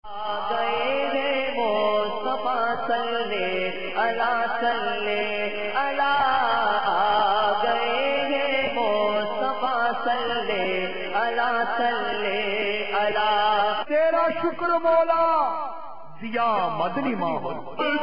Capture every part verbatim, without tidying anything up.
گئے ہیں مصطفیٰ صلی اللہ صلی اللہ آ گئے ہیں مصطفیٰ صلی اللہ صلی اللہ. تیرا شکر مولا دیا مدنی ماحول.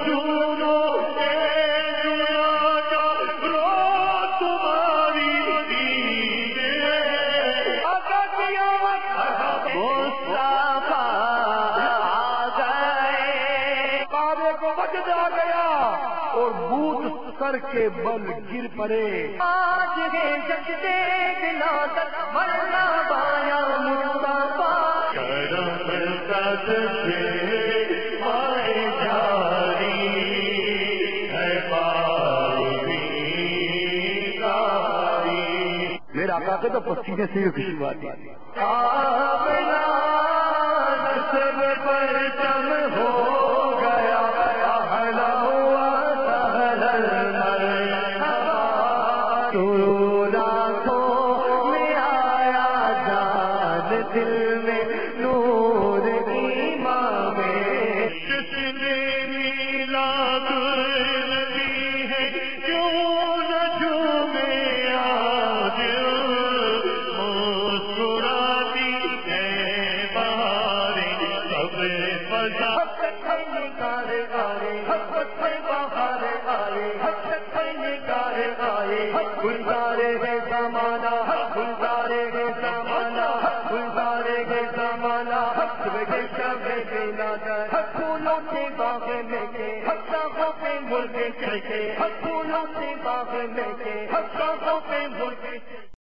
اور بوت سر کے بل گر پڑے. آج ہے سجدے دلا تک مرنا بایا مصطفیٰ کرم قد سے مائے جاری ہے باری کاری. میرا آقا کے تو پسینے سے خوشی آتی ہے. آمنا نسب پر تم ہو گیا اہلا ہوا سہلا مرحبا. تو راتوں میں آیا جان دل میں نور ایمان میں. جس نے میلاد النبی ہے کیوں نہ جھومے آج مسکراتی ہے بہاریں سب فضا. گارے گارے بہارے آئے گارے آئے گلزارے ہے زمانہ گلزارے ہے زمانہ گلزارے ہے زمانہ. پھولوں سے باغ میں کے ہتھوں پہ مرغے چڑھے پھولوں سے باغ میں کے ہتھوں پہ مرغے